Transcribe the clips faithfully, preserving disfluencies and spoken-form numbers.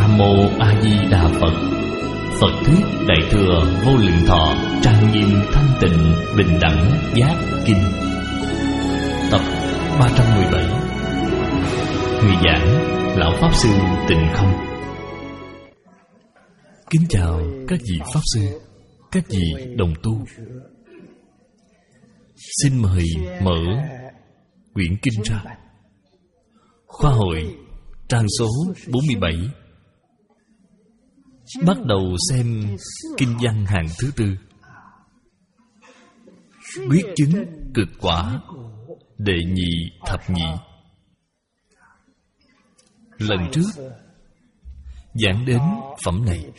Nam Mô A Di Đà Phật. Phật thuyết Đại thừa Vô Lượng Thọ trang nghiêm thanh tịnh bình đẳng giác kinh. Tập ba trăm mười bảy. Người giảng Lão Pháp Sư Tịnh Không. Kính chào các vị Pháp Sư, các vị đồng tu. Xin mời mở quyển kinh ra. Khoa hội trang số bốn mươi bảy. Bắt đầu xem kinh văn hàng thứ tư. Quyết chứng cực quả đệ nhị thập nhị. Lần trước giảng đến phẩm này,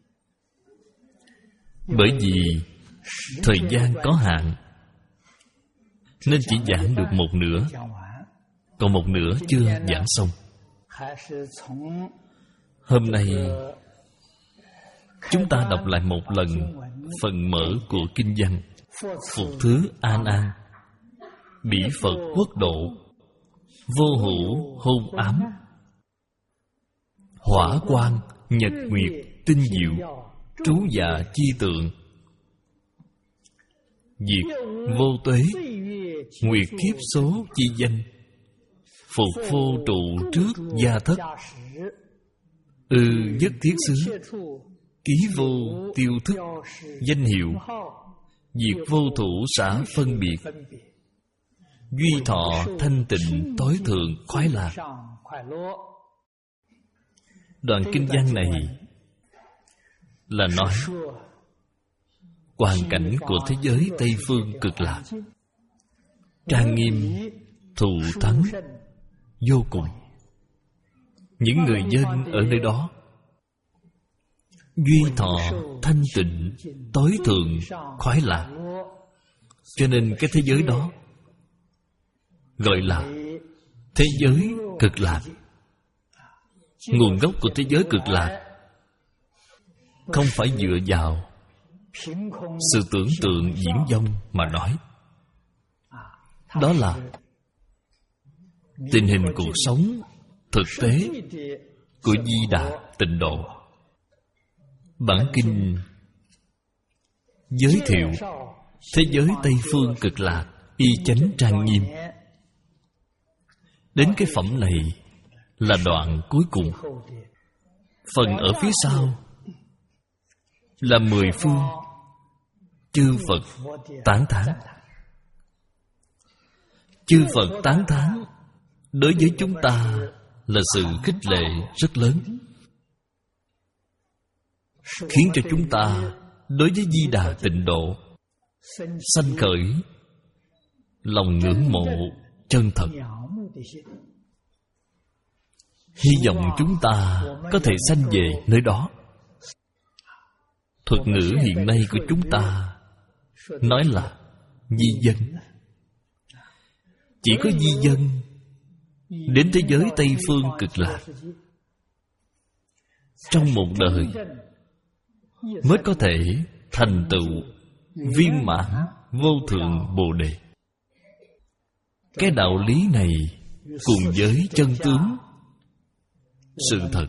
bởi vì thời gian có hạn nên chỉ giảng được một nửa, còn một nửa chưa giảng xong. Hôm nay chúng ta đọc lại một lần phần mở của kinh văn. Phục thứ an an, bỉ Phật quốc độ, vô hữu hôn ám, hỏa quang nhật nguyệt tinh diệu, trú dạ chi tượng, diệt vô tuế, nguyệt kiếp số chi danh, phục vô trụ trước gia thất, ư nhất thiết xứ, ký vô tiêu thức, danh hiệu, diệt vô thủ xã phân biệt, duy thọ thanh tịnh tối thượng khoái lạc. Đoạn kinh văn này là nói hoàn cảnh của thế giới Tây Phương cực lạc, trang nghiêm, thù thắng vô cùng. Những người dân ở nơi đó duy thọ thanh tịnh tối thượng khoái lạc, cho nên cái thế giới đó gọi là thế giới cực lạc. Nguồn gốc của thế giới cực lạc không phải dựa vào sự tưởng tượng diễn dông mà nói. Đó là tình hình cuộc sống thực tế của Di Đà Tịnh Độ. Bản kinh giới thiệu thế giới Tây Phương cực lạc y chánh trang nghiêm. Đến cái phẩm này là đoạn cuối cùng. Phần ở phía sau là mười phương chư Phật tán thán. Chư Phật tán thán đối với chúng ta là sự khích lệ rất lớn, khiến cho chúng ta đối với Di Đà Tịnh Độ sanh khởi lòng ngưỡng mộ chân thật. Hy vọng chúng ta có thể sanh về nơi đó. Thuật ngữ hiện nay của chúng ta nói là di dân. Chỉ có di dân đến thế giới Tây Phương cực lạc trong một đời mới có thể thành tựu viên mãn vô thượng Bồ Đề. Cái đạo lý này cùng với chân tướng sự thật,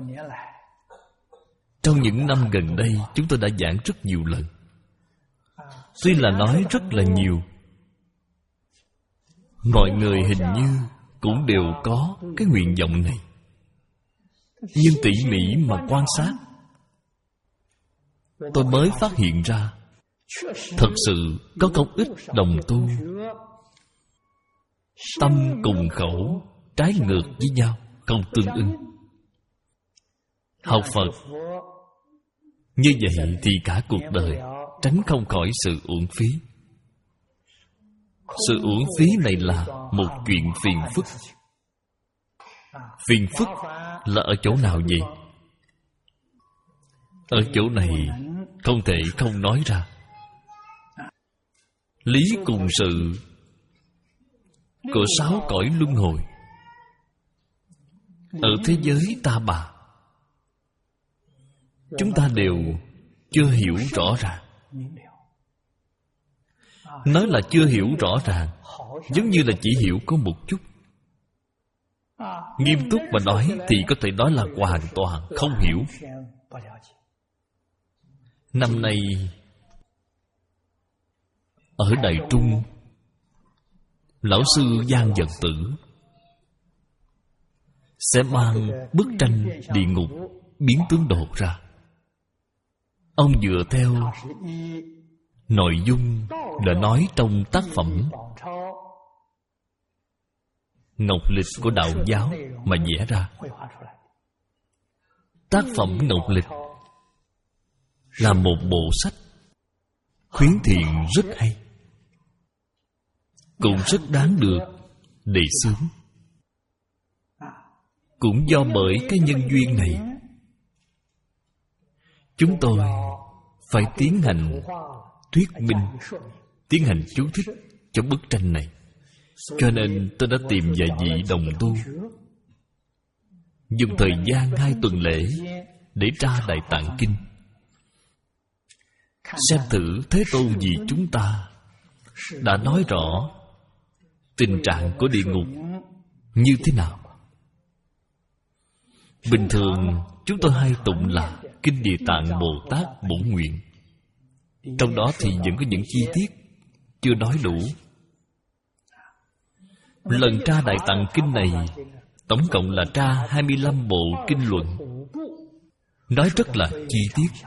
trong những năm gần đây chúng tôi đã giảng rất nhiều lần. Tuy là nói rất là nhiều, mọi người hình như cũng đều có cái nguyện vọng này, nhưng tỉ mỉ mà quan sát, tôi mới phát hiện ra thật sự có không ít đồng tu tâm cùng khẩu trái ngược với nhau, không tương ưng. Học Phật như vậy thì cả cuộc đời tránh không khỏi sự uổng phí. Sự uổng phí này là một chuyện phiền phức. Phiền phức là ở chỗ nào vậy? Ở chỗ này không thể không nói ra. Lý cùng sự của sáu cõi luân hồi ở thế giới Ta Bà, chúng ta đều chưa hiểu rõ ràng. Nói là chưa hiểu rõ ràng, giống như là chỉ hiểu có một chút. Nghiêm túc mà nói thì có thể nói là hoàn toàn không hiểu. Năm nay ở Đài Trung, lão sư Giang Dật Tử sẽ mang bức tranh địa ngục biến tướng độ ra. Ông dựa theo nội dung đã nói trong tác phẩm Ngọc Lịch của Đạo giáo mà vẽ ra. Tác phẩm Ngọc Lịch là một bộ sách khuyến thiện rất hay, cũng rất đáng được đề xướng. Cũng do bởi cái nhân duyên này, chúng tôi phải tiến hành thuyết minh, tiến hành chú thích cho bức tranh này. Cho nên tôi đã tìm vài vị đồng tu, dùng thời gian hai tuần lễ để tra Đại Tạng Kinh, xem thử Thế Tôn vì chúng ta đã nói rõ tình trạng của địa ngục như thế nào. Bình thường chúng tôi hay tụng là Kinh Địa Tạng Bồ Tát Bổn Nguyện. Trong đó thì vẫn có những chi tiết chưa nói đủ. Lần tra Đại Tạng Kinh này tổng cộng là tra hai mươi lăm bộ kinh luận, nói rất là chi tiết.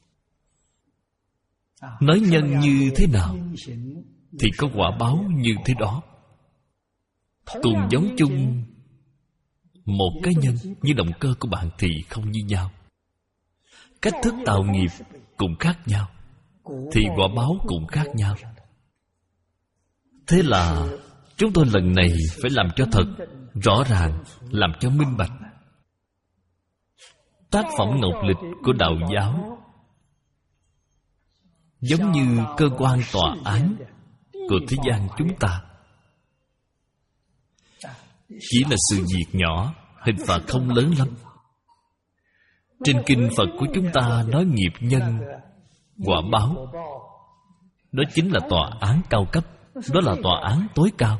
Nói nhân như thế nào thì có quả báo như thế đó. Cùng giống chung một cá nhân, nhưng động cơ của bạn thì không như nhau. Cách thức tạo nghiệp cũng khác nhau, thì quả báo cũng khác nhau. Thế là chúng tôi lần này phải làm cho thật rõ ràng, làm cho minh bạch. Tác phẩm Ngọc Lịch của Đạo giáo giống như cơ quan tòa án của thế gian chúng ta. Chỉ là sự việc nhỏ, hình phạt không lớn lắm. Trên kinh Phật của chúng ta nói nghiệp nhân, quả báo. Đó chính là tòa án cao cấp, đó là tòa án tối cao.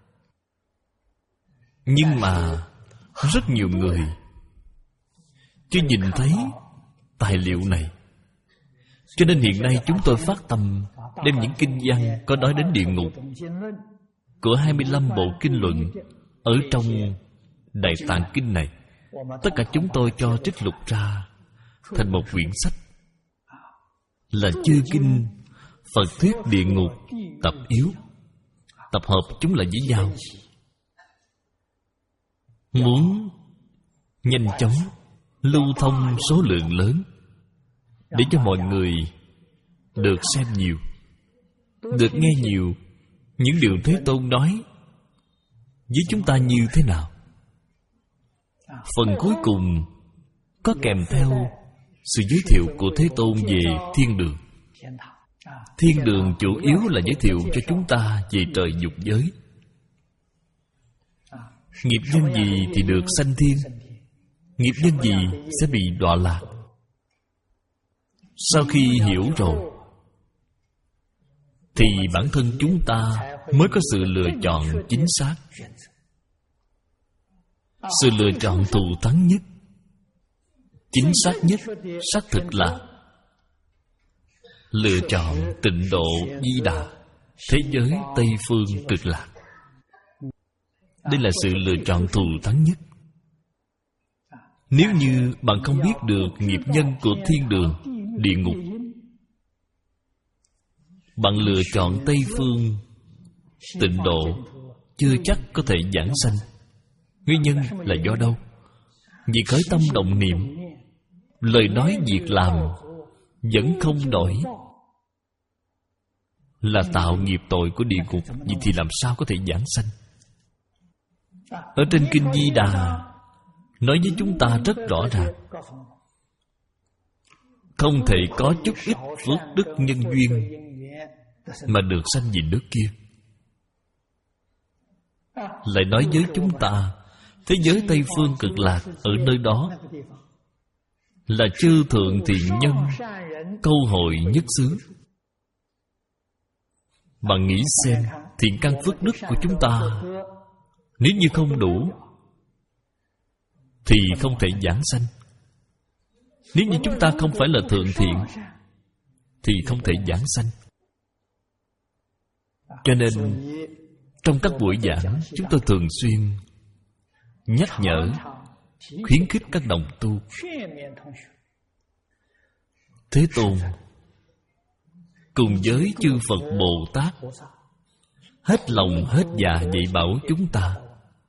Nhưng mà rất nhiều người chưa nhìn thấy tài liệu này. Cho nên hiện nay chúng tôi phát tâm đem những kinh văn có nói đến địa ngục của hai mươi lăm bộ kinh luận ở trong Đại Tạng Kinh này, tất cả chúng tôi cho trích lục ra thành một quyển sách, là Chư Kinh Phật Thuyết Địa Ngục tập yếu. Tập hợp chúng là với nhau. Muốn nhanh chóng lưu thông số lượng lớn, để cho mọi người được xem nhiều, được nghe nhiều những điều Thế Tôn nói với chúng ta như thế nào. Phần cuối cùng có kèm theo sự giới thiệu của Thế Tôn về thiên đường. Thiên đường chủ yếu là giới thiệu cho chúng ta về trời dục giới. Nghiệp nhân gì thì được sanh thiên, nghiệp nhân gì sẽ bị đọa lạc. Sau khi hiểu rồi thì bản thân chúng ta mới có sự lựa chọn chính xác, sự lựa chọn thù thắng nhất, chính xác nhất, xác thực là lựa chọn Tịnh Độ Di Đà, thế giới Tây Phương Cực Lạc. Đây là sự lựa chọn thù thắng nhất. Nếu như bạn không biết được nghiệp nhân của thiên đường, địa ngục, bạn lựa chọn Tây Phương Tịnh Độ chưa chắc có thể giảng sanh. Nguyên nhân là do đâu? Vì khởi tâm động niệm, lời nói việc làm vẫn không đổi, là tạo nghiệp tội của địa ngục. Vậy thì làm sao có thể giảng sanh? Ở trên Kinh Di Đà nói với chúng ta rất rõ ràng, không thể có chút ít phước đức nhân duyên mà được sanh về nước kia. Lại nói với chúng ta, thế giới Tây Phương Cực Lạc ở nơi đó là chư thượng thiện nhân câu hội nhất xứ. Bạn nghĩ xem, thiện căn phước đức của chúng ta nếu như không đủ thì không thể giảng sanh. Nếu như chúng ta không phải là thượng thiện thì không thể giảng sanh. Cho nên trong các buổi giảng, chúng tôi thường xuyên nhắc nhở, khuyến khích các đồng tu. Thế Tôn cùng với chư Phật Bồ Tát hết lòng hết dạ dạy bảo chúng ta,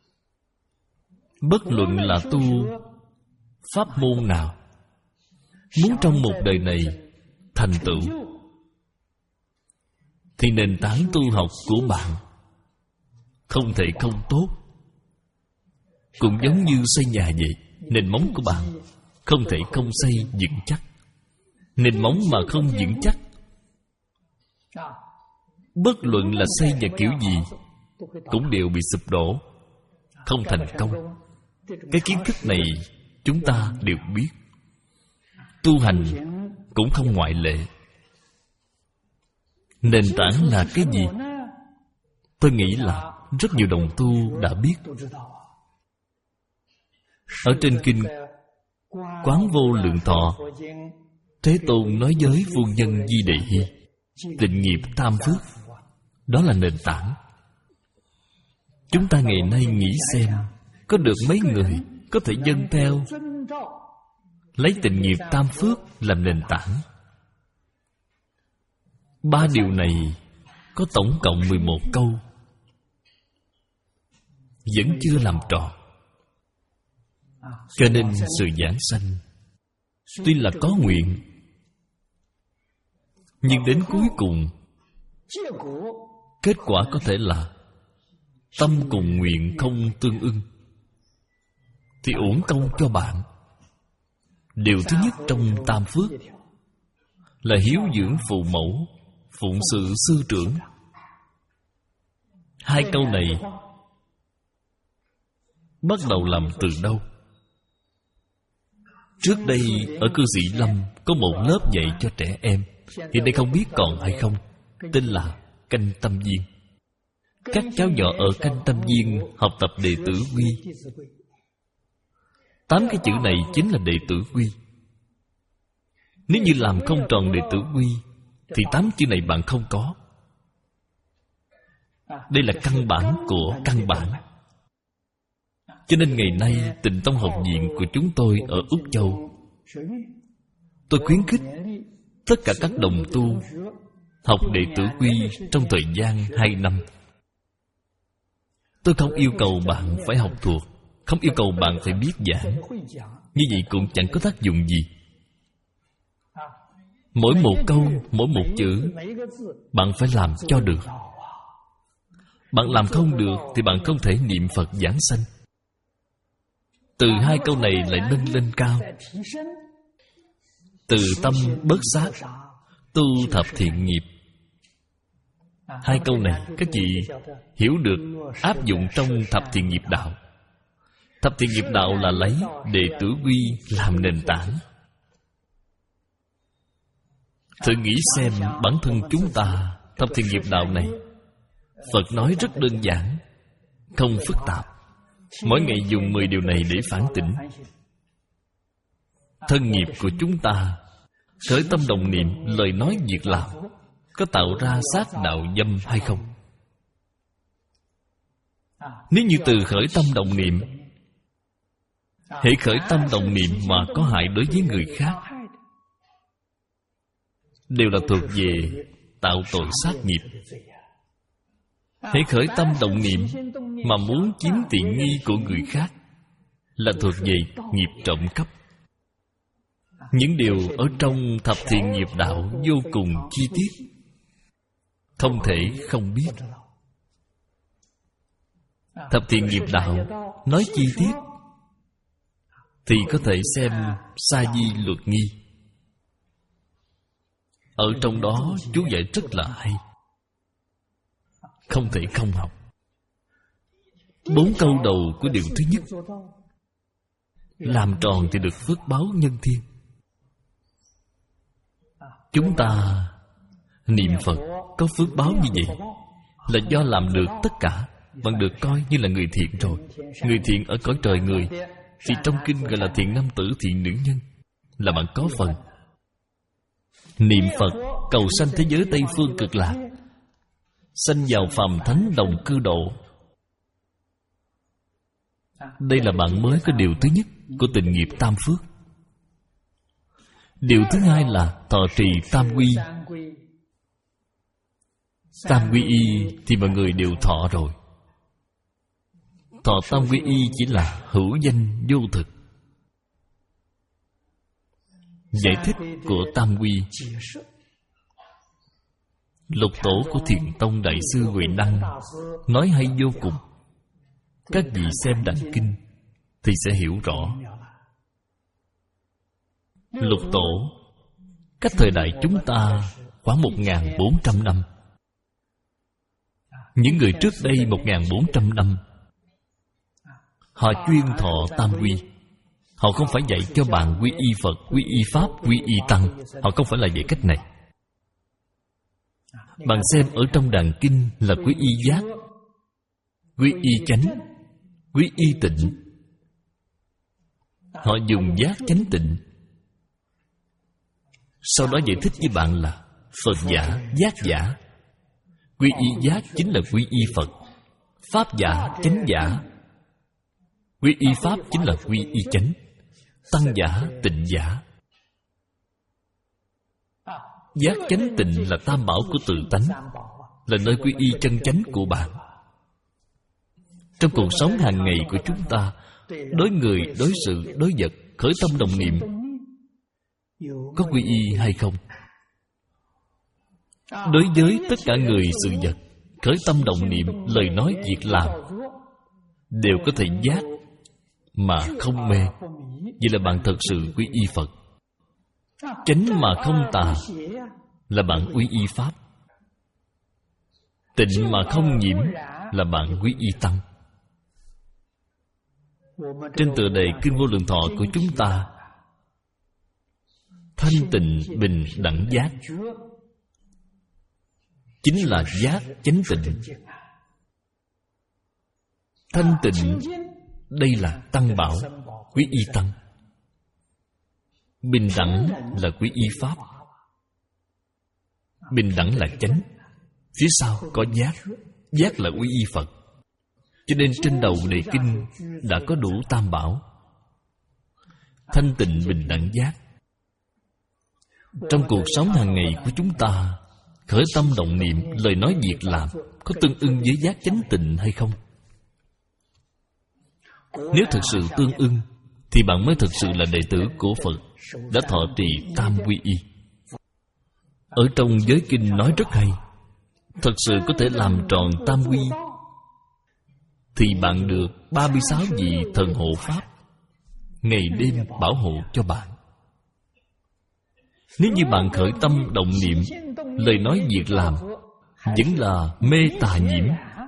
bất luận là tu pháp môn nào, muốn trong một đời này thành tựu thì nền tảng tu học của bạn không thể không tốt. Cũng giống như xây nhà vậy, nền móng của bạn không thể không xây vững chắc. Nền móng mà không vững chắc, bất luận là xây nhà kiểu gì cũng đều bị sụp đổ, không thành công. Cái kiến thức này chúng ta đều biết. Tu hành cũng không ngoại lệ. Nền tảng là cái gì? Tôi nghĩ là rất nhiều đồng tu đã biết. Ở trên kinh Quán Vô Lượng Thọ, Thế Tôn nói với phu nhân Di Đề Hy, tịnh nghiệp tam phước, đó là nền tảng. Chúng ta ngày nay nghĩ xem, có được mấy người có thể dâng theo lấy tịnh nghiệp tam phước làm nền tảng. Ba điều này có tổng cộng mười một câu, vẫn chưa làm tròn. Cho nên sự giảng sanh tuy là có nguyện, nhưng đến cuối cùng kết quả có thể là tâm cùng nguyện không tương ưng, thì uổng công cho bạn. Điều thứ nhất trong tam phước là hiếu dưỡng phụ mẫu, phụng sự sư trưởng. Hai câu này bắt đầu làm từ đâu? Trước đây ở cư sĩ Lâm có một lớp dạy cho trẻ em, hiện nay không biết còn hay không, tên là Canh Tâm Viên. Các cháu nhỏ ở Canh Tâm Viên học tập đệ tử quy. Tám cái chữ này chính là đệ tử quy. Nếu như làm không tròn đệ tử quy thì tám chữ này bạn không có. Đây là căn bản của căn bản. Cho nên ngày nay Tịnh Tông Học viện của chúng tôi ở Úc Châu, tôi khuyến khích tất cả các đồng tu học đệ tử quy trong thời gian hai năm. Tôi không yêu cầu bạn phải học thuộc, không yêu cầu bạn phải biết giảng. Như vậy cũng chẳng có tác dụng gì. Mỗi một câu, mỗi một chữ bạn phải làm cho được. Bạn làm không được thì bạn không thể niệm Phật giảng sanh. Từ hai câu này lại nâng lên cao. Từ tâm bớt sát, tu thập thiện nghiệp. Hai câu này các chị hiểu được, áp dụng trong thập thiện nghiệp đạo. Thập thiện nghiệp đạo là lấy đệ tử quy làm nền tảng. Thử nghĩ xem bản thân chúng ta, thập thiện nghiệp đạo này, Phật nói rất đơn giản, không phức tạp. Mỗi ngày dùng mười điều này để phản tỉnh. Thân nghiệp của chúng ta, khởi tâm đồng niệm, lời nói việc làm, có tạo ra sát đạo dâm hay không? Nếu như từ khởi tâm đồng niệm, hễ khởi tâm đồng niệm mà có hại đối với người khác, đều là thuộc về tạo tội sát nghiệp. Hễ khởi tâm động niệm mà muốn chiếm tiện nghi của người khác, là thuộc về nghiệp trộm cắp. Những điều ở trong thập thiện nghiệp đạo vô cùng chi tiết, không thể không biết. Thập thiện nghiệp đạo nói chi tiết thì có thể xem Sa Di Luật Nghi. Ở trong đó chú giải rất là hay, không thể không học. Bốn câu đầu của điều thứ nhất, làm tròn thì được phước báo nhân thiên. Chúng ta niệm Phật có phước báo như vậy là do làm được tất cả, bạn được coi như là người thiện rồi. Người thiện ở cõi trời người, thì trong kinh gọi là thiện nam tử, thiện nữ nhân, là bạn có phần. Niệm Phật cầu sanh thế giới Tây Phương Cực Lạc, sanh vào phàm thánh đồng cư độ. Đây là bạn mới có điều thứ nhất của tịnh nghiệp tam phước. Điều thứ hai là thọ trì tam quy. Tam quy y thì mọi người đều thọ rồi. Thọ tam quy y chỉ là hữu danh vô thực. Giải thích của tam quy, Lục tổ của Thiền Tông Đại sư Huệ Năng nói hay vô cùng. Các vị xem Đảnh Kinh thì sẽ hiểu rõ. Lục tổ cách thời đại chúng ta khoảng một nghìn bốn trăm năm. Những người trước đây một nghìn bốn trăm năm, họ chuyên thọ tam quy. Họ không phải dạy cho bạn quy y Phật, quy y Pháp, quy y Tăng. Họ không phải là dạy cách này. Bạn xem ở trong Đàn Kinh là quy y giác, quy y chánh, quy y tịnh. Họ dùng giác chánh tịnh. Sau đó giải thích với bạn là Phật giả, giác giả. Quy y giác chính là quy y Phật. Pháp giả, chánh giả. Quy y Pháp chính là quy y chánh. Tăng giả, tịnh giả. Giác chánh tịnh là tam bảo của tự tánh, là nơi quy y chân chánh của bạn. Trong cuộc sống hàng ngày của chúng ta, đối người, đối sự, đối vật, khởi tâm đồng niệm, có quy y hay không? Đối với tất cả người, sự vật, khởi tâm đồng niệm, lời nói, việc làm đều có thể giác mà không mê. Vậy là bạn thật sự quy y Phật. Chánh mà không tà là bạn quy y Pháp. Tịnh mà không nhiễm là bạn quy y Tăng. Trên tựa đề Kinh Vô Lượng Thọ của chúng ta, thanh tịnh bình đẳng giác chính là giác chánh tịnh. Thanh tịnh đây là tăng bảo, quý y Tăng. Bình đẳng là quý y Pháp. Bình đẳng là chánh. Phía sau có giác. Giác là quý y Phật. Cho nên trên đầu đề kinh đã có đủ tam bảo. Thanh tịnh bình đẳng giác. Trong cuộc sống hàng ngày của chúng ta, khởi tâm động niệm, lời nói việc làm có tương ưng với giác chánh tịnh hay không? Nếu thực sự tương ưng thì bạn mới thực sự là đệ tử của Phật, đã thọ trì tam quy y. Ở trong giới kinh nói rất hay. Thật sự có thể làm tròn tam quy thì bạn được ba mươi sáu vị thần hộ Pháp ngày đêm bảo hộ cho bạn. Nếu như bạn khởi tâm động niệm, lời nói việc làm vẫn là mê tà nhiễm,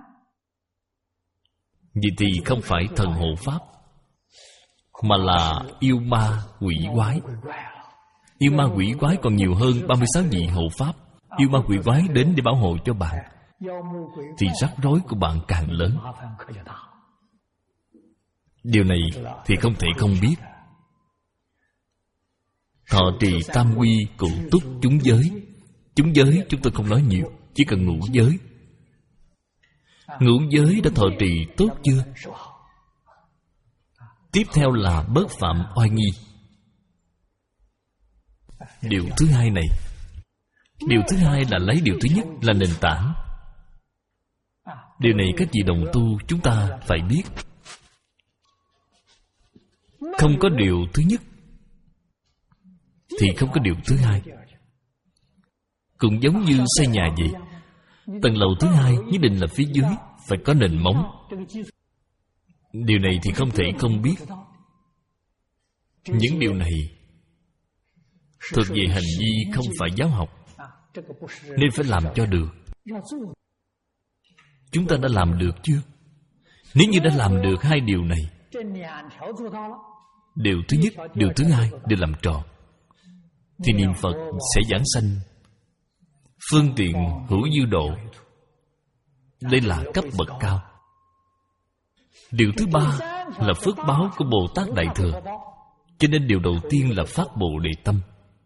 vậy thì không phải thần hộ Pháp, mà là yêu ma quỷ quái. Yêu ma quỷ quái còn nhiều hơn ba mươi sáu vị hộ Pháp. Yêu ma quỷ quái đến để bảo hộ cho bạn thì rắc rối của bạn càng lớn. Điều này thì không thể không biết. Thọ trì tam quy cụ túc chúng giới. Chúng giới chúng tôi không nói nhiều, chỉ cần ngũ giới. Ngũ giới đã thọ trì tốt chưa? Tiếp theo là bớt phạm oai nghi. Điều thứ hai này, điều thứ hai là lấy điều thứ nhất là nền tảng. Điều này các vị đồng tu chúng ta phải biết. Không có điều thứ nhất thì không có điều thứ hai. Cũng giống như xây nhà vậy, tầng lầu thứ hai nhất định là phía dưới phải có nền móng. Điều này thì không thể không biết. Những điều này thuộc về hành vi, không phải giáo học, nên phải làm cho được. Chúng ta đã làm được chưa? Nếu như đã làm được hai điều này, điều thứ nhất, điều thứ hai đều làm tròn, thì niệm Phật sẽ giảng sanh phương tiện hữu dư độ. Đây là cấp bậc cao. Điều thứ ba là phước báo của Bồ Tát Đại Thừa. Cho nên điều đầu tiên là phát Bồ Đề Tâm.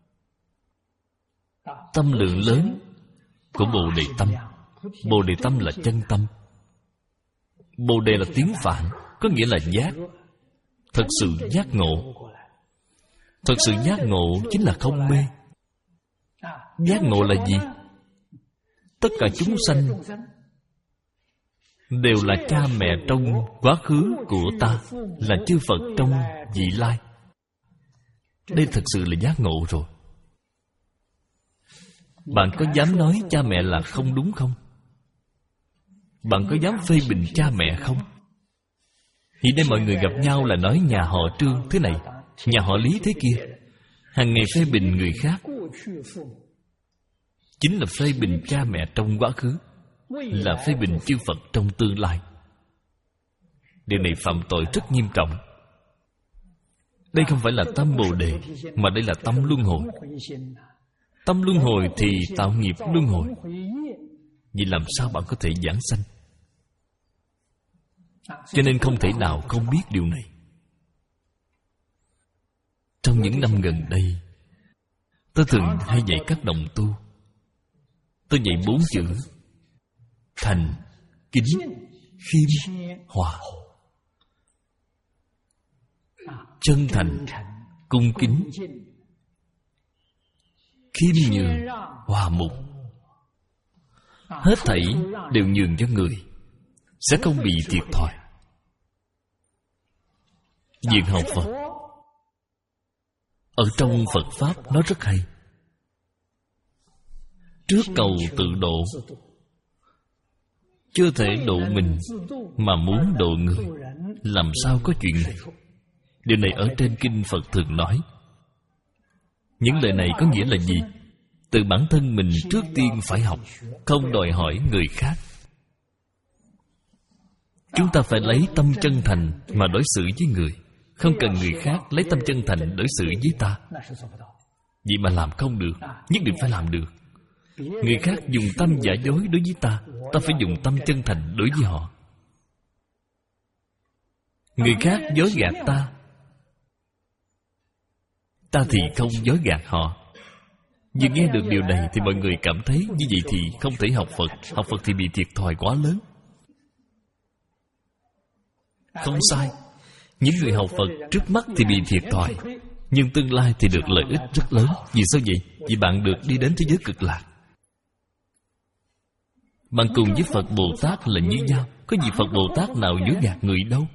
Tâm lượng lớn của Bồ Đề Tâm. Bồ Đề Tâm là chân tâm. Bồ Đề là tiếng Phạn, có nghĩa là giác. Thật sự giác ngộ. Thật sự giác ngộ chính là không mê. Giác ngộ là gì? Tất cả chúng sanh đều là cha mẹ trong quá khứ của ta, là chư Phật trong vị lai. Đây thật sự là giác ngộ rồi. Bạn có dám nói cha mẹ là không đúng không? Bạn có dám phê bình cha mẹ không? Hiện nay mọi người gặp nhau là nói nhà họ Trương thế này, nhà họ Lý thế kia. Hàng ngày phê bình người khác, chính là phê bình cha mẹ trong quá khứ, là phê bình chư Phật trong tương lai. Điều này phạm tội rất nghiêm trọng. Đây không phải là tâm Bồ Đề, mà đây là tâm luân hồi. Tâm luân hồi thì tạo nghiệp luân hồi. Vậy làm sao bạn có thể giảng sanh? Cho nên không thể nào không biết điều này. Trong những năm gần đây, tôi thường hay dạy các đồng tu. Tôi dạy bốn chữ: thành, kính, khiêm, hòa. Chân thành, cung kính, khiêm nhường, hòa mục. Hết thảy đều nhường cho người, sẽ không bị thiệt thòi. Việc học Phật ở trong Phật Pháp nó rất hay. Trước cầu tự độ, chưa thể độ mình mà muốn độ người, làm sao có chuyện này? Điều này ở trên kinh Phật thường nói. Những lời này có nghĩa là gì? Từ bản thân mình trước tiên phải học, không đòi hỏi người khác. Chúng ta phải lấy tâm chân thành mà đối xử với người, không cần người khác lấy tâm chân thành đối xử với ta. Vậy mà làm không được, nhất định phải làm được. Người khác dùng tâm giả dối đối với ta, ta phải dùng tâm chân thành đối với họ. Người khác dối gạt ta, ta thì không dối gạt họ. Vừa nghe được điều này thì mọi người cảm thấy như vậy thì không thể học Phật. Học Phật thì bị thiệt thòi quá lớn. Không sai. Những người học Phật trước mắt thì bị thiệt thòi, nhưng tương lai thì được lợi ích rất lớn. Vì sao vậy? Vì bạn được đi đến thế giới cực lạc. Bạn cùng với Phật Bồ Tát là như nhau. Có gì Phật Bồ Tát nào dối gạt người đâu.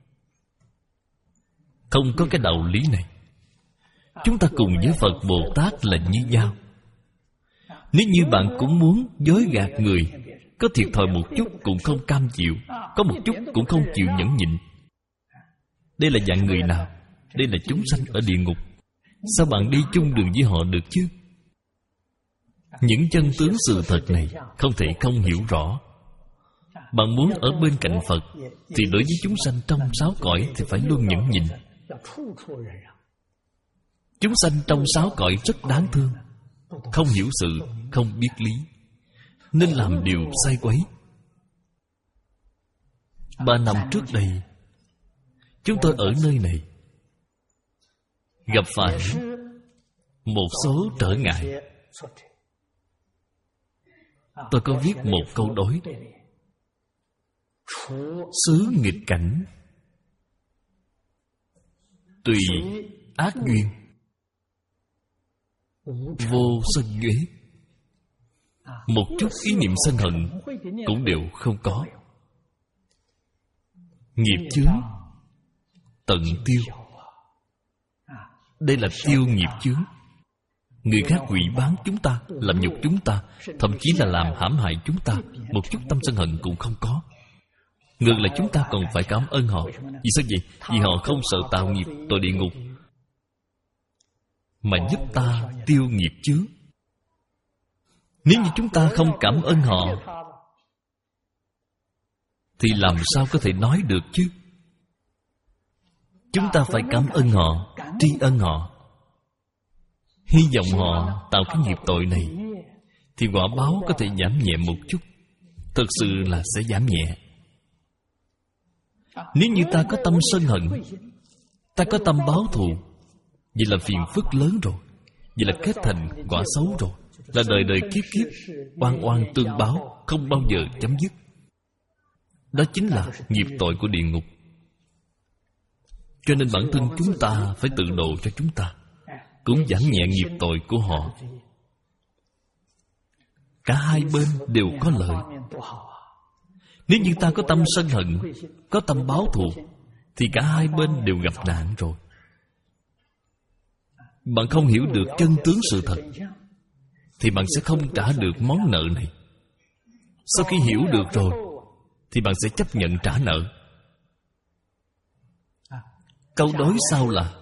Không có cái đạo lý này. Chúng ta cùng với Phật Bồ Tát là như nhau. Nếu như bạn cũng muốn dối gạt người, có thiệt thòi một chút cũng không cam chịu, có một chút cũng không chịu nhẫn nhịn, đây là dạng người nào? Đây là chúng sanh ở địa ngục. Sao bạn đi chung đường với họ được chứ? Những chân tướng sự thật này không thể không hiểu rõ. Bạn muốn ở bên cạnh Phật thì đối với chúng sanh trong sáu cõi thì phải luôn nhẫn nhịn. Chúng sanh trong sáu cõi rất đáng thương, không hiểu sự, không biết lý, nên làm điều sai quấy. Ba năm trước đây, chúng tôi ở nơi này gặp phải một số trở ngại. Tôi có viết một câu đối: xứ nghịch cảnh, tùy ác duyên, vô sân nhuế. Một chút ý niệm sân hận cũng đều không có. Nghiệp chướng tận tiêu. Đây là tiêu nghiệp chướng. Người khác hủy bán chúng ta, làm nhục chúng ta, thậm chí là làm hãm hại chúng ta, một chút tâm sân hận cũng không có. Ngược lại chúng ta còn phải cảm ơn họ. Vì sao vậy? Vì họ không sợ tạo nghiệp tội địa ngục, mà giúp ta tiêu nghiệp chướng. Nếu như chúng ta không cảm ơn họ thì làm sao có thể nói được chứ? Chúng ta phải cảm ơn họ, tri ân họ, hy vọng họ tạo cái nghiệp tội này thì quả báo có thể giảm nhẹ một chút. Thật sự là sẽ giảm nhẹ. Nếu như ta có tâm sân hận, ta có tâm báo thù, vậy là phiền phức lớn rồi. Vậy là kết thành quả xấu rồi. Là đời đời kiếp kiếp oan oan tương báo, không bao giờ chấm dứt. Đó chính là nghiệp tội của địa ngục. Cho nên bản thân chúng ta phải tự độ cho chúng ta, cũng giảm nhẹ nghiệp tội của họ. Cả hai bên đều có lợi. Nếu như ta có tâm sân hận, có tâm báo thù, thì cả hai bên đều gặp nạn rồi. Bạn không hiểu được chân tướng sự thật, thì bạn sẽ không trả được món nợ này. Sau khi hiểu được rồi, thì bạn sẽ chấp nhận trả nợ. Câu đối sau là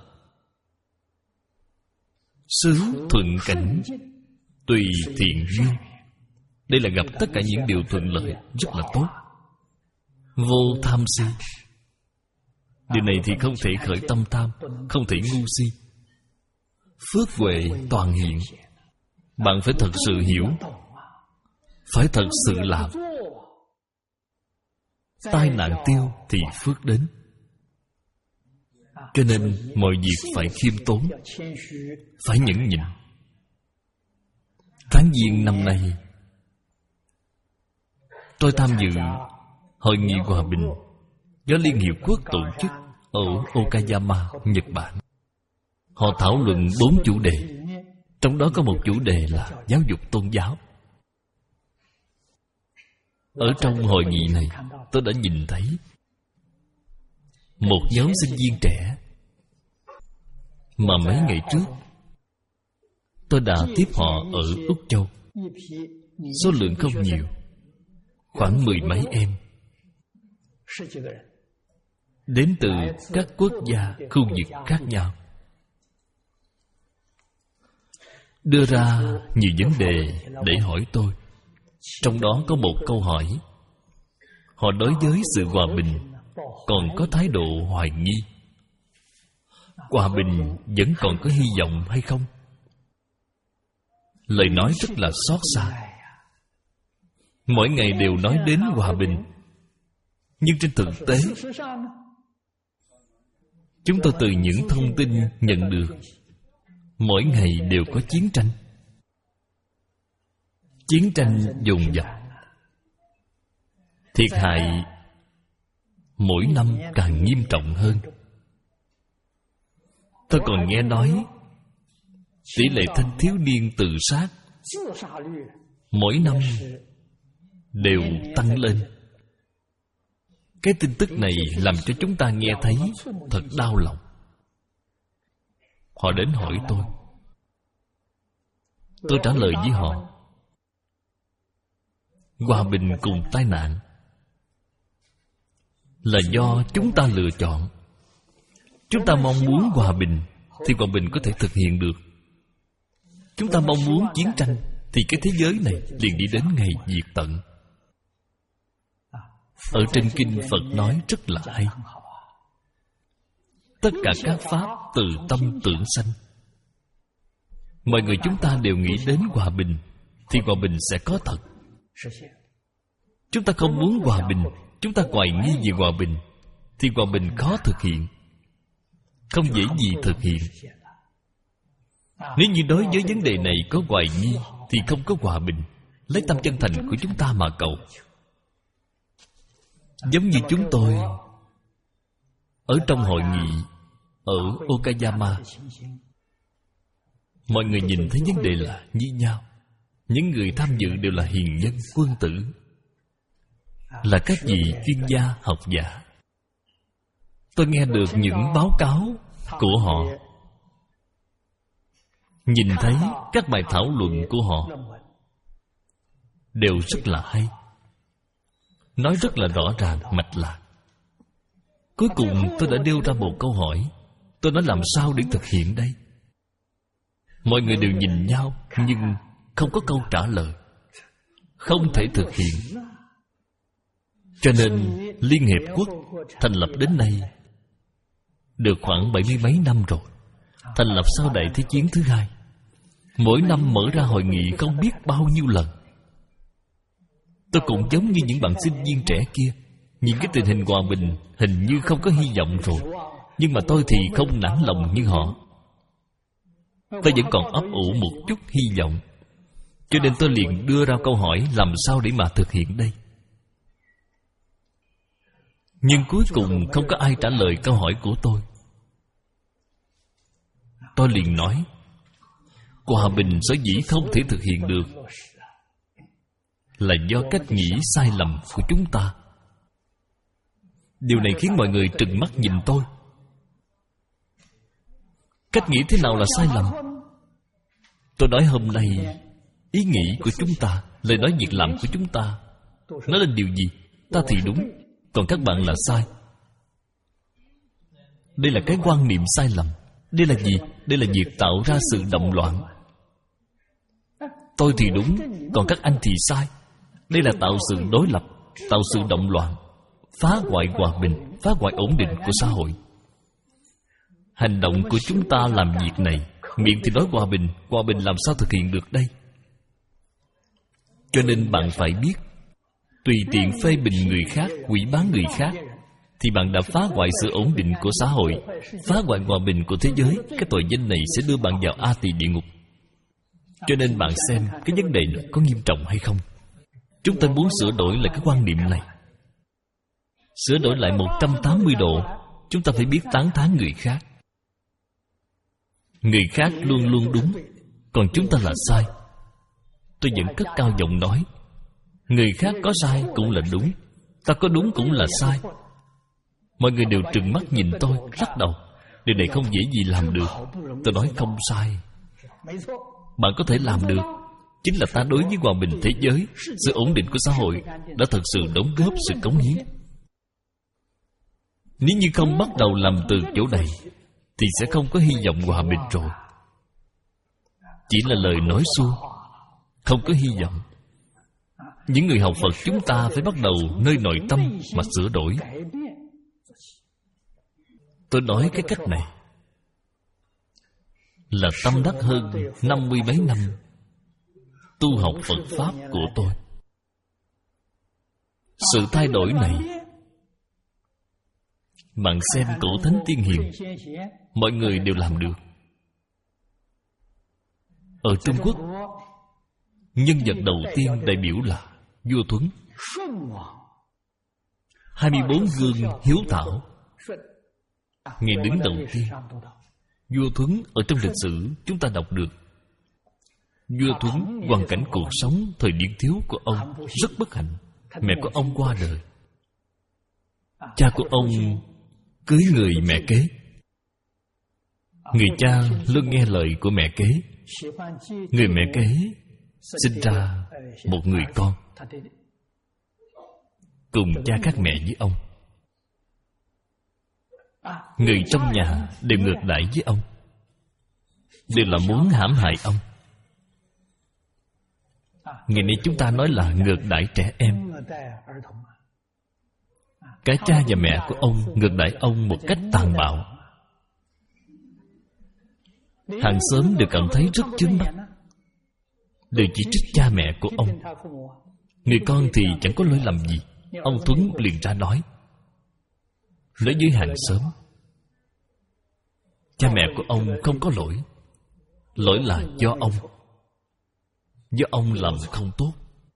xứ thuận cảnh, tùy thiện duyên. Đây là gặp tất cả những điều thuận lợi, rất là tốt. Vô tham si. Điều này thì không thể khởi tâm tham, không thể ngu si. Phước huệ toàn hiện. Bạn phải thật sự hiểu, phải thật sự làm. Tai nạn tiêu thì phước đến. Cho nên mọi việc phải khiêm tốn, phải nhẫn nhịn. Tháng Giêng năm nay, tôi tham dự Hội nghị Hòa bình do Liên Hiệp Quốc tổ chức ở Okayama, Nhật Bản. Họ thảo luận bốn chủ đề. Trong đó có một chủ đề là giáo dục tôn giáo. Ở trong hội nghị này, tôi đã nhìn thấy một nhóm sinh viên trẻ mà mấy ngày trước tôi đã tiếp họ ở Úc Châu. Số lượng không nhiều, khoảng mười mấy em, đến từ các quốc gia, khu vực khác nhau, đưa ra nhiều vấn đề để hỏi tôi. Trong đó có một câu hỏi: họ đối với sự hòa bình còn có thái độ hoài nghi. Hòa bình vẫn còn có hy vọng hay không? Lời nói rất là xót xa. Mỗi ngày đều nói đến hòa bình, nhưng trên thực tế, chúng tôi từ những thông tin nhận được, mỗi ngày đều có chiến tranh. Chiến tranh dồn dập, thiệt hại mỗi năm càng nghiêm trọng hơn. Tôi còn nghe nói tỷ lệ thanh thiếu niên tự sát mỗi năm đều tăng lên. Cái tin tức này làm cho chúng ta nghe thấy thật đau lòng. Họ đến hỏi tôi, tôi trả lời với họ: hòa bình cùng tai nạn là do chúng ta lựa chọn. Chúng ta mong muốn hòa bình thì hòa bình có thể thực hiện được. Chúng ta mong muốn chiến tranh thì cái thế giới này liền đi đến ngày diệt tận. Ở trên kinh Phật nói rất là hay: tất cả các pháp từ tâm tưởng sanh. Mọi người chúng ta đều nghĩ đến hòa bình thì hòa bình sẽ có thật. Chúng ta không muốn hòa bình, chúng ta hoài nghi về hòa bình thì hòa bình khó thực hiện, không dễ gì thực hiện. Nếu như đối với vấn đề này có hoài nghi thì không có hòa bình. Lấy tâm chân thành của chúng ta mà cầu. Giống như chúng tôi ở trong hội nghị ở Okayama, mọi người nhìn thấy vấn đề là như nhau. Những người tham dự đều là hiền nhân, quân tử, là các vị chuyên gia, học giả. Tôi nghe được những báo cáo của họ, nhìn thấy các bài thảo luận của họ đều rất là hay, nói rất là rõ ràng, mạch lạc. Cuối cùng tôi đã nêu ra một câu hỏi. Tôi nói làm sao để thực hiện đây? Mọi người đều nhìn nhau nhưng không có câu trả lời, không thể thực hiện. Cho nên Liên Hiệp Quốc thành lập đến nay được khoảng bảy mươi mấy năm rồi. Thành lập sau Đại Thế chiến thứ hai. Mỗi năm mở ra hội nghị không biết bao nhiêu lần. Tôi cũng giống như những bạn sinh viên trẻ kia, Nhìn cái tình hình hòa bình hình như không có hy vọng rồi. Nhưng mà tôi thì không nản lòng như họ. Tôi vẫn còn ấp ủ một chút hy vọng. Cho nên tôi liền đưa ra câu hỏi làm sao để mà thực hiện đây. Nhưng cuối cùng không có ai trả lời câu hỏi của tôi. Tôi liền nói, hòa bình sở dĩ không thể thực hiện được là do cách nghĩ sai lầm của chúng ta. Điều này khiến mọi người trừng mắt nhìn tôi. Cách nghĩ thế nào là sai lầm? Tôi nói hôm nay ý nghĩ của chúng ta, lời nói việc làm của chúng ta nói lên điều gì? Ta thì đúng, còn các bạn là sai. Đây là cái quan niệm sai lầm. Đây là gì? Đây là việc tạo ra sự động loạn. Tôi thì đúng, còn các anh thì sai. Đây là tạo sự đối lập, tạo sự động loạn, phá hoại hòa bình, phá hoại ổn định của xã hội. Hành động của chúng ta làm việc này, miệng thì nói hòa bình, hòa bình làm sao thực hiện được đây? Cho nên bạn phải biết, tùy tiện phê bình người khác, quỷ báng người khác, thì bạn đã phá hoại sự ổn định của xã hội, phá hoại hòa bình của thế giới. Cái tội danh này sẽ đưa bạn vào A Tỳ địa ngục. Cho nên bạn xem cái vấn đề này có nghiêm trọng hay không. Chúng ta muốn sửa đổi lại cái quan niệm này, sửa đổi lại một trăm tám mươi độ. Chúng ta phải biết tán thán người khác. Người khác luôn luôn đúng, còn chúng ta là sai. Tôi vẫn cất cao giọng nói, người khác có sai cũng là đúng, ta có đúng cũng là sai. Mọi người đều trừng mắt nhìn tôi, lắc đầu. Điều này không dễ gì làm được. Tôi nói không sai. Bạn có thể làm được. Chính là ta đối với hòa bình thế giới, sự ổn định của xã hội đã thật sự đóng góp sự cống hiến. Nếu như không bắt đầu làm từ chỗ này thì sẽ không có hy vọng hòa bình rồi. Chỉ là lời nói suông, không có hy vọng. Những người học Phật chúng ta phải bắt đầu nơi nội tâm mà sửa đổi. Tôi nói cái cách này là tâm đắc hơn năm mươi mấy năm tu học Phật Pháp của tôi. Sự thay đổi này, bạn xem cổ thánh tiên hiền, mọi người đều làm được. Ở Trung Quốc, nhân vật đầu tiên đại biểu là vua Thuấn. Hai mươi bốn gương hiếu thảo, ngày đứng đầu tiên. Vua Thuấn ở trong lịch sử chúng ta đọc được. Vua Thuấn, hoàn cảnh cuộc sống thời niên thiếu của ông rất bất hạnh. Mẹ của ông qua đời. Cha của ông cưới người mẹ kế. Người cha luôn nghe lời của mẹ kế. Người mẹ kế sinh ra một người con cùng cha khác mẹ với ông. Người trong nhà đều ngược đãi với ông, đều là muốn hãm hại ông. Ngày nay chúng ta nói là ngược đãi trẻ em. Cái cha và mẹ của ông ngược đãi ông một cách tàn bạo. Hàng xóm đều cảm thấy rất chướng mắt, đều chỉ trích cha mẹ của ông. Người con thì chẳng có lỗi lầm gì. Ông Tuấn liền ra nói, nói với hàng xóm, cha mẹ của ông không có lỗi, lỗi là do ông, do ông làm không tốt,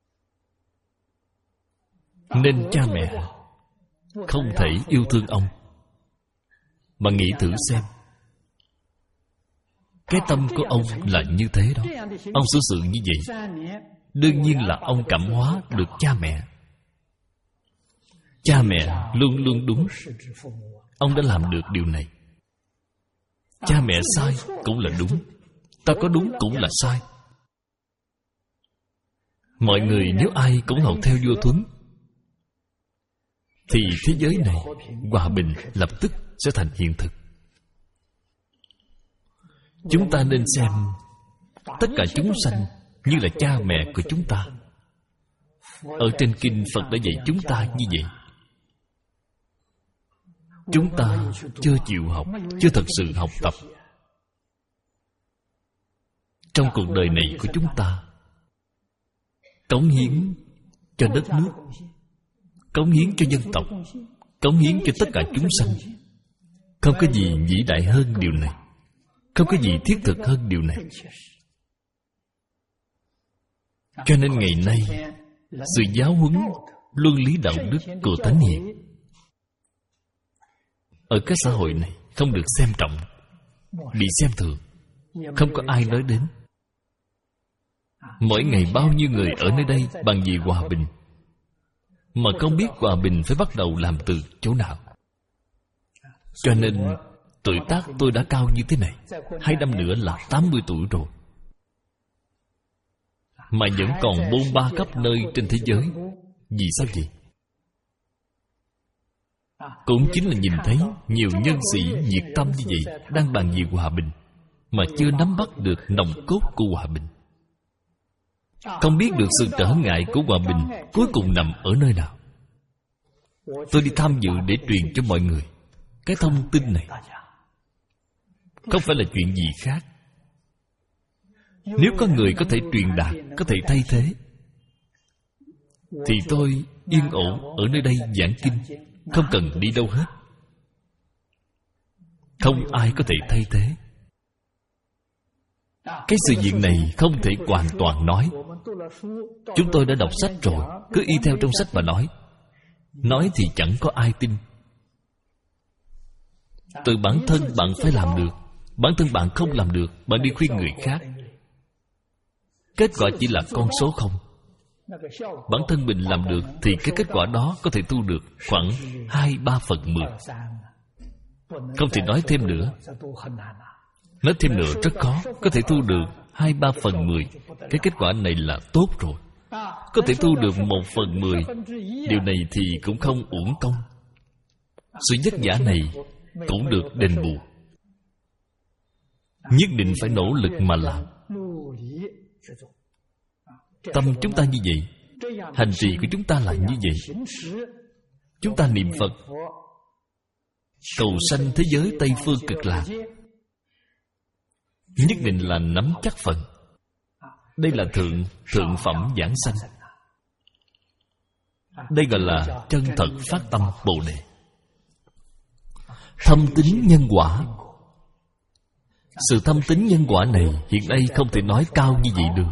nên cha mẹ không thể yêu thương ông. Mà nghĩ thử xem, cái tâm của ông là như thế đó. Ông xử sự như vậy, đương nhiên là ông cảm hóa được cha mẹ. Cha mẹ luôn luôn đúng, ông đã làm được điều này. Cha mẹ sai cũng là đúng, ta có đúng cũng là sai. Mọi người nếu ai cũng học theo vua Thuấn thì thế giới này hòa bình lập tức sẽ thành hiện thực. Chúng ta nên xem tất cả chúng sanh như là cha mẹ của chúng ta. Ở trên kinh Phật đã dạy chúng ta như vậy. Chúng ta chưa chịu học, chưa thật sự học tập. Trong cuộc đời này của chúng ta, cống hiến cho đất nước, cống hiến cho dân tộc, cống hiến cho tất cả chúng sanh. Không có gì vĩ đại hơn điều này, không có gì thiết thực hơn điều này. Cho nên ngày nay, sự giáo huấn luân lý đạo đức của Thánh Hiền ở cái xã hội này không được xem trọng, bị xem thường, không có ai nói đến. Mỗi ngày bao nhiêu người ở nơi đây bàn về hòa bình, mà không biết hòa bình phải bắt đầu làm từ chỗ nào. Cho nên tuổi tác tôi đã cao như thế này, hai năm nữa là tám mươi tuổi rồi, mà vẫn còn bôn ba khắp nơi trên thế giới. Vì sao vậy? Cũng chính là nhìn thấy nhiều nhân sĩ nhiệt tâm như vậy đang bàn về hòa bình, mà chưa nắm bắt được nòng cốt của hòa bình, không biết được sự trở ngại của hòa bình cuối cùng nằm ở nơi nào. Tôi đi tham dự để truyền cho mọi người cái thông tin này, không phải là chuyện gì khác. Nếu có người có thể truyền đạt, có thể thay thế, thì tôi yên ổn ở nơi đây giảng kinh, không cần đi đâu hết. Không ai có thể thay thế. Cái sự việc này không thể hoàn toàn nói. Chúng tôi đã đọc sách rồi, cứ y theo trong sách mà nói. Nói thì chẳng có ai tin. Từ bản thân bạn phải làm được. Bản thân bạn không làm được, bạn đi khuyên người khác, kết quả chỉ là con số không. Bản thân mình làm được thì cái kết quả đó có thể thu được khoảng hai ba phần mười. Không thể nói thêm nữa. Nói thêm nữa rất khó. Có thể thu được hai ba phần mười, cái kết quả này là tốt rồi. Có thể thu được một phần mười, điều này thì cũng không uổng công. Sự vất vả này cũng được đền bù. Nhất định phải nỗ lực mà làm. Tâm chúng ta như vậy, hành trì của chúng ta là như vậy. Chúng ta niệm Phật cầu sanh thế giới Tây Phương Cực Lạc, nhất định là nắm chắc phần. Đây là thượng thượng phẩm giảng sanh. Đây gọi là chân thật phát tâm Bồ Đề. Thâm tín nhân quả. Sự thâm tín nhân quả này hiện nay không thể nói cao như vậy được.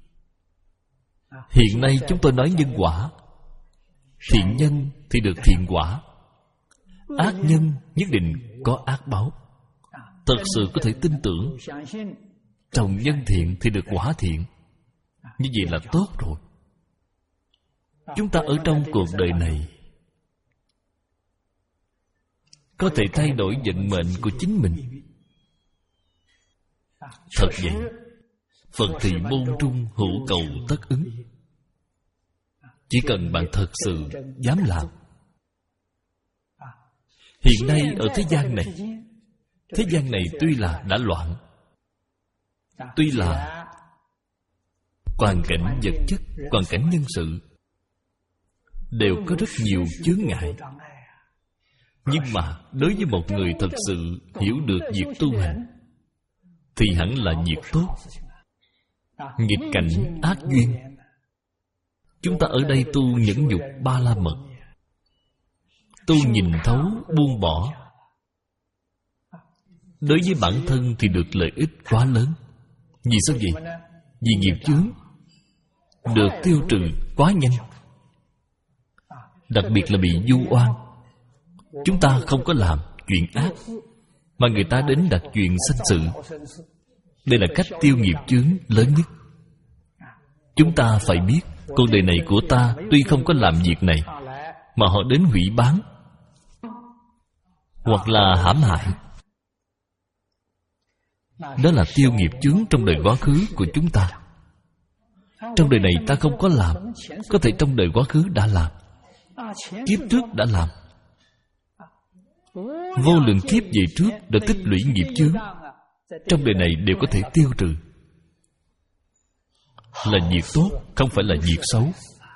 Hiện nay chúng tôi nói nhân quả. Thiện nhân thì được thiện quả, ác nhân nhất định có ác báo. Thật sự có thể tin tưởng, trồng nhân thiện thì được quả thiện. Như vậy là tốt rồi. Chúng ta ở trong cuộc đời này có thể thay đổi vận mệnh của chính mình. Thật vậy. Phật thì môn trung hữu cầu tất ứng. Chỉ cần bạn thật sự dám làm. Hiện nay ở thế gian này, thế gian này tuy là đã loạn, tuy là hoàn cảnh vật chất, hoàn cảnh nhân sự đều có rất nhiều chướng ngại, nhưng mà đối với một người thật sự hiểu được việc tu hành thì hẳn là việc tốt. Nghịch cảnh ác duyên, chúng ta ở đây tu nhẫn nhục ba la mật, tu nhìn thấu buông bỏ, đối với bản thân thì được lợi ích quá lớn. Vì sao vậy? Vì nghiệp chướng được tiêu trừ quá nhanh, đặc biệt là bị vu oan. Chúng ta không có làm chuyện ác, mà người ta đến đặt chuyện sanh sự. Đây là cách tiêu nghiệp chướng lớn nhất. Chúng ta phải biết, cuộc đời này của ta tuy không có làm việc này, mà họ đến hủy bán hoặc là hãm hại. Đó là tiêu nghiệp chướng trong đời quá khứ của chúng ta. Trong đời này ta không có làm, có thể trong đời quá khứ đã làm, kiếp trước đã làm. Vô lượng kiếp về trước đã tích lũy nghiệp chướng, trong đời này đều có thể tiêu trừ. Là việc tốt, không phải là việc xấu.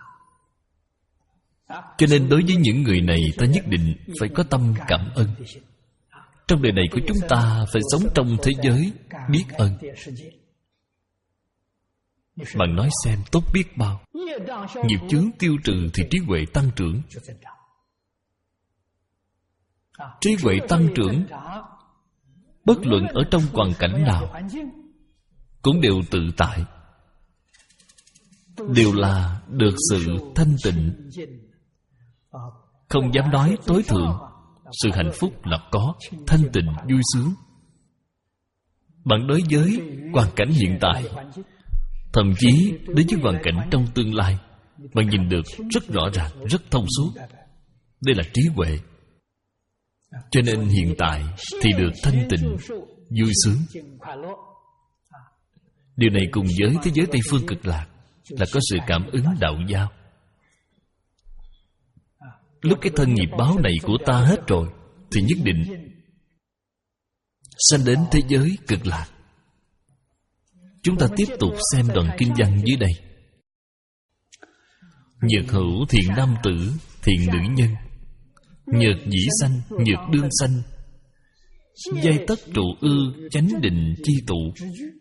Cho nên đối với những người này, ta nhất định phải có tâm cảm ơn. Trong đời này của chúng ta phải sống trong thế giới biết ơn. Bạn nói xem tốt biết bao. Nghiệp chướng tiêu trừ thì trí huệ tăng trưởng. Trí huệ tăng trưởng, bất luận ở trong hoàn cảnh nào cũng đều tự tại, đều là được sự thanh tịnh. Không dám nói tối thượng. Sự hạnh phúc là có, thanh tịnh vui sướng. Bạn đối với hoàn cảnh hiện tại, thậm chí đối với hoàn cảnh trong tương lai, bạn nhìn được rất rõ ràng, rất thông suốt. Đây là trí huệ. Cho nên hiện tại thì được thanh tịnh, vui sướng. Điều này cùng với thế giới Tây Phương Cực Lạc là có sự cảm ứng đạo giao. Lúc cái thân nghiệp báo này của ta hết rồi thì nhất định sanh đến thế giới Cực Lạc. Chúng ta tiếp tục xem đoạn kinh văn dưới đây. Nhược hữu thiện nam tử, thiện nữ nhân, nhược dĩ sanh, nhược đương sanh, giai tất trụ ư, chánh định chi tụ.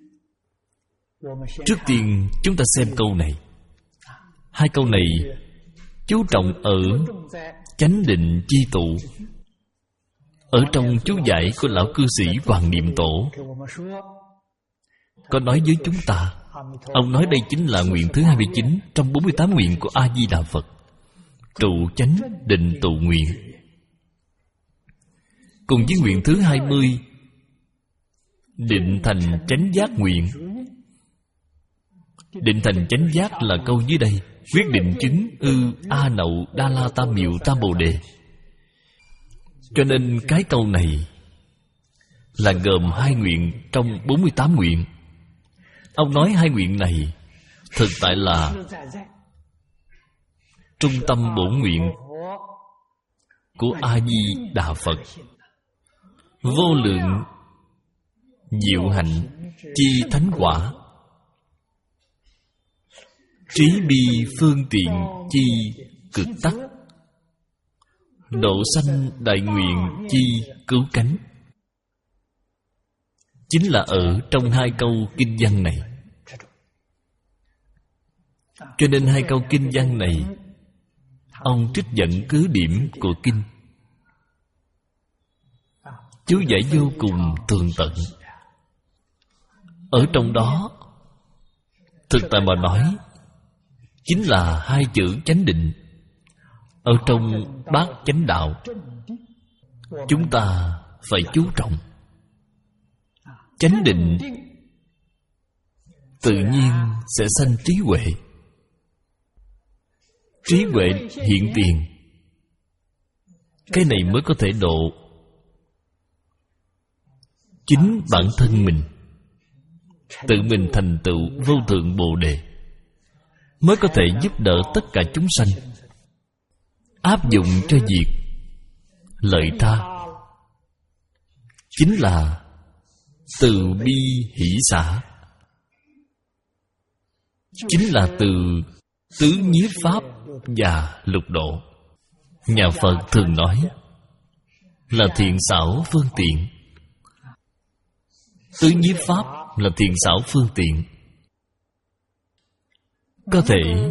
Trước tiên chúng ta xem câu này. Hai câu này chú trọng ở chánh định chi tụ. Ở trong chú giải của lão cư sĩ Hoàng Niệm Tổ có nói với chúng ta. Ông nói đây chính là nguyện thứ hai mươi chín trong bốn mươi tám nguyện của A-di-đà Phật. Trụ chánh định tụ nguyện. Cùng với nguyện thứ hai mươi, định thành chánh giác nguyện. Định thành chánh giác là câu dưới đây: quyết định chứng ư a nậu đa la tam miệu tam bồ đề. Cho nên cái câu này là gồm hai nguyện trong bốn mươi tám nguyện. Ông nói hai nguyện này thực tại là trung tâm bổn nguyện của A-di-đà Phật. Vô lượng diệu hạnh chi thánh quả, trí bi phương tiện chi cực tắc, độ sanh đại nguyện chi cứu cánh. Chính là ở trong hai câu kinh văn này. Cho nên hai câu kinh văn này ông trích dẫn cứ điểm của kinh. Chú giải vô cùng tường tận. Ở trong đó thực tại mà nói chính là hai chữ chánh định. Ở trong bát chánh đạo chúng ta phải chú trọng. Chánh định tự nhiên sẽ sanh trí huệ. Trí huệ hiện tiền, cái này mới có thể độ chính bản thân mình, tự mình thành tựu vô thượng bồ đề, mới có thể giúp đỡ tất cả chúng sanh áp dụng cho việc lợi tha. Chính là từ bi hỷ xả, chính là từ tứ nhiếp pháp và lục độ. Nhà Phật thường nói là thiện xảo phương tiện. Tứ nhiếp pháp là thiện xảo phương tiện, có thể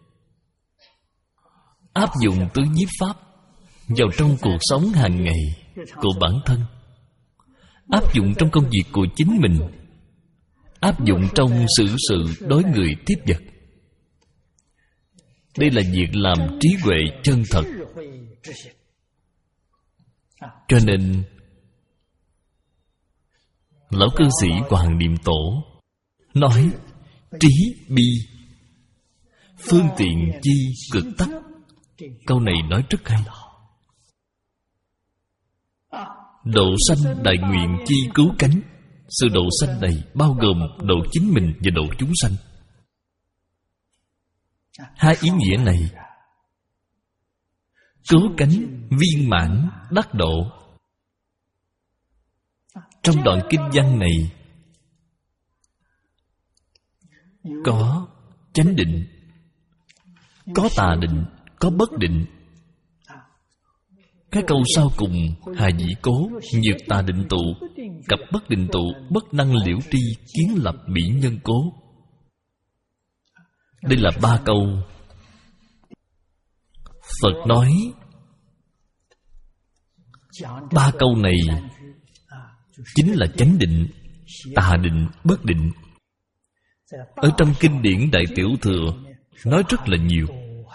áp dụng tứ nhiếp pháp vào trong cuộc sống hàng ngày của bản thân, áp dụng trong công việc của chính mình, áp dụng trong xử sự đối người tiếp vật. Đây là việc làm trí huệ chân thật. Cho nên lão cư sĩ Hoàng Niệm Tổ nói trí bi phương tiện chi cực tắc. Câu này nói rất hay. Độ sanh đại nguyện chi cứu cánh. Sự độ sanh này bao gồm độ chính mình và độ chúng sanh. Hai ý nghĩa này cứu cánh viên mãn đắc độ. Trong đoạn kinh văn này có chánh định, có tà định, có bất định. Cái câu sau cùng: hà dĩ cố, nhược tà định tụ, cặp bất định tụ, bất năng liễu tri, kiến lập bỉ nhân cố. Đây là ba câu Phật nói. Ba câu này chính là chánh định, tà định, bất định. Ở trong kinh điển Đại Tiểu Thừa nói rất là nhiều.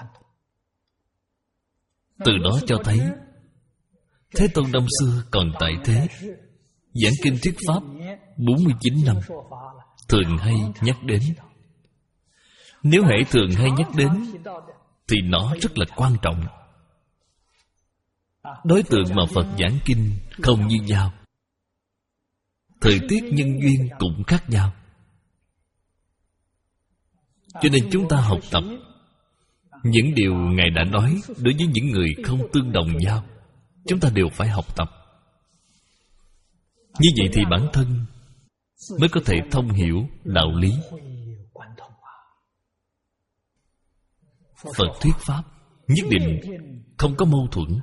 Từ đó cho thấy Thế Tôn năm xưa còn tại thế, giảng kinh thuyết pháp bốn mươi chín năm, thường hay nhắc đến. Nếu hễ thường hay nhắc đến thì nó rất là quan trọng. Đối tượng mà Phật giảng kinh không như nhau, thời tiết nhân duyên cũng khác nhau. Cho nên chúng ta học tập những điều Ngài đã nói. Đối với những người không tương đồng nhau, chúng ta đều phải học tập. Như vậy thì bản thân mới có thể thông hiểu đạo lý. Phật thuyết pháp nhất định không có mâu thuẫn.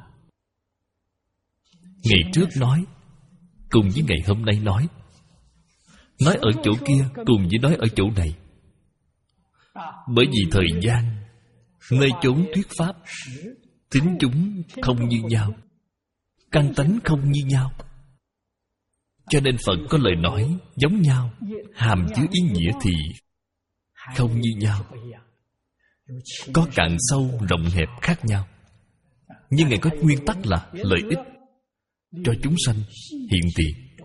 Ngày trước nói cùng với ngày hôm nay nói, nói ở chỗ kia cùng với nói ở chỗ này. Bởi vì thời gian, nơi chốn thuyết pháp, tính chúng không như nhau, căn tánh không như nhau. Cho nên Phật có lời nói giống nhau, hàm chứa ý nghĩa thì không như nhau, có cạn sâu rộng hẹp khác nhau. Nhưng Ngài có nguyên tắc là lợi ích cho chúng sanh hiện tiền,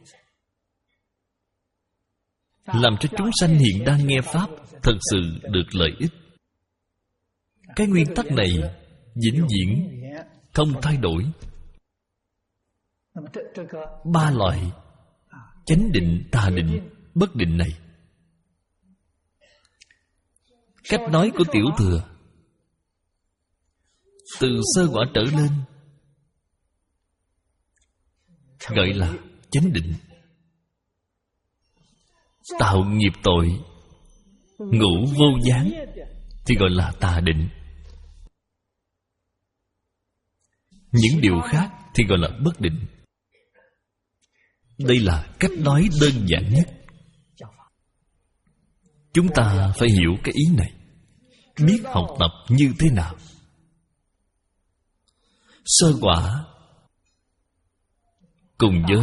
làm cho chúng sanh hiện đang nghe pháp thật sự được lợi ích. Cái nguyên tắc này vĩnh viễn không thay đổi. Ba loại chánh định, tà định, bất định này, cách nói của Tiểu Thừa, từ sơ quả trở lên gọi là chánh định. Tạo nghiệp tội, ngũ vô gián thì gọi là tà định. Những điều khác thì gọi là bất định. Đây là cách nói đơn giản nhất. Chúng ta phải hiểu cái ý này, biết học tập như thế nào. Sơ quả cùng với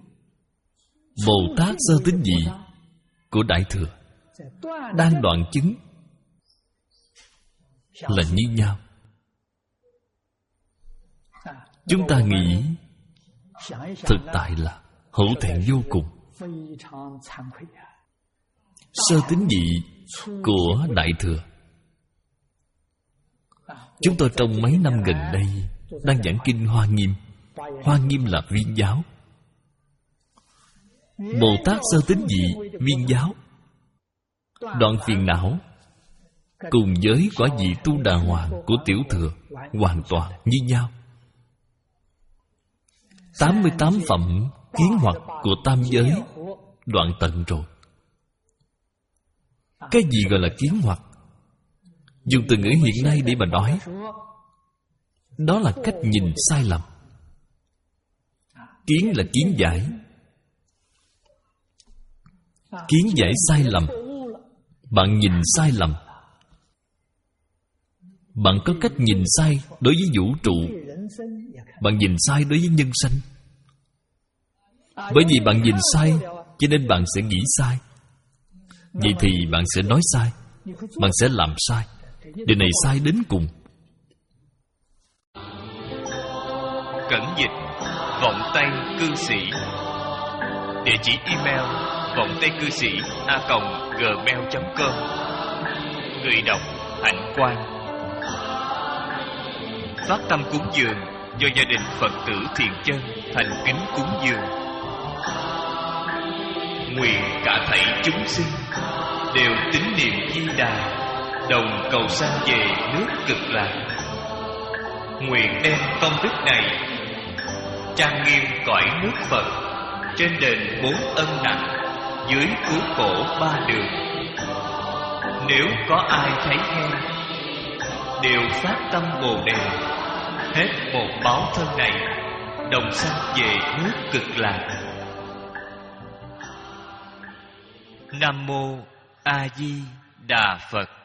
Bồ Tát sơ tín vị của Đại Thừa đang đoạn chứng là như nhau. Chúng ta nghĩ thực tại là hổ thẹn vô cùng. Sơ tín vị của Đại Thừa, chúng tôi trong mấy năm gần đây đang giảng kinh Hoa Nghiêm. Hoa Nghiêm là Viên giáo, Bồ Tát sơ tín vị Viên giáo, đoạn phiền não cùng với quả vị Tu Đà Hoàng của Tiểu Thừa hoàn toàn như nhau. Tám mươi tám phẩm kiến hoặc của tam giới đoạn tận rồi. Cái gì gọi là kiến hoặc? Dùng từ ngữ hiện nay để mà nói, đó là cách nhìn sai lầm. Kiến là kiến giải. Kiến giải sai lầm, bạn nhìn sai lầm. Bạn có cách nhìn sai đối với vũ trụ, bạn nhìn sai đối với nhân sanh. Bởi vì bạn nhìn sai, cho nên bạn sẽ nghĩ sai. Vậy thì bạn sẽ nói sai, bạn sẽ làm sai. Điều này sai đến cùng. Cẩn dịch vọng tây cư sĩ. Địa chỉ email vọng tây cư sĩ a còng gmail chấm com. Người đọc Hạnh Quang. Phát tâm cúng dường do gia đình Phật tử Thiện Chân thành kính cúng dường. Nguyện cả thảy chúng sinh đều tín niệm Di Đà, đồng cầu sanh về nước Cực Lạc. Nguyện đem công đức này trang nghiêm cõi nước Phật, trên đền bốn ân nặng, dưới cứu khổ ba đường. Nếu có ai thấy nghe, đều phát tâm Bồ Đề, hết một báo thân này, đồng sanh về nước Cực Lạc. Nam mô A Di Đà Phật.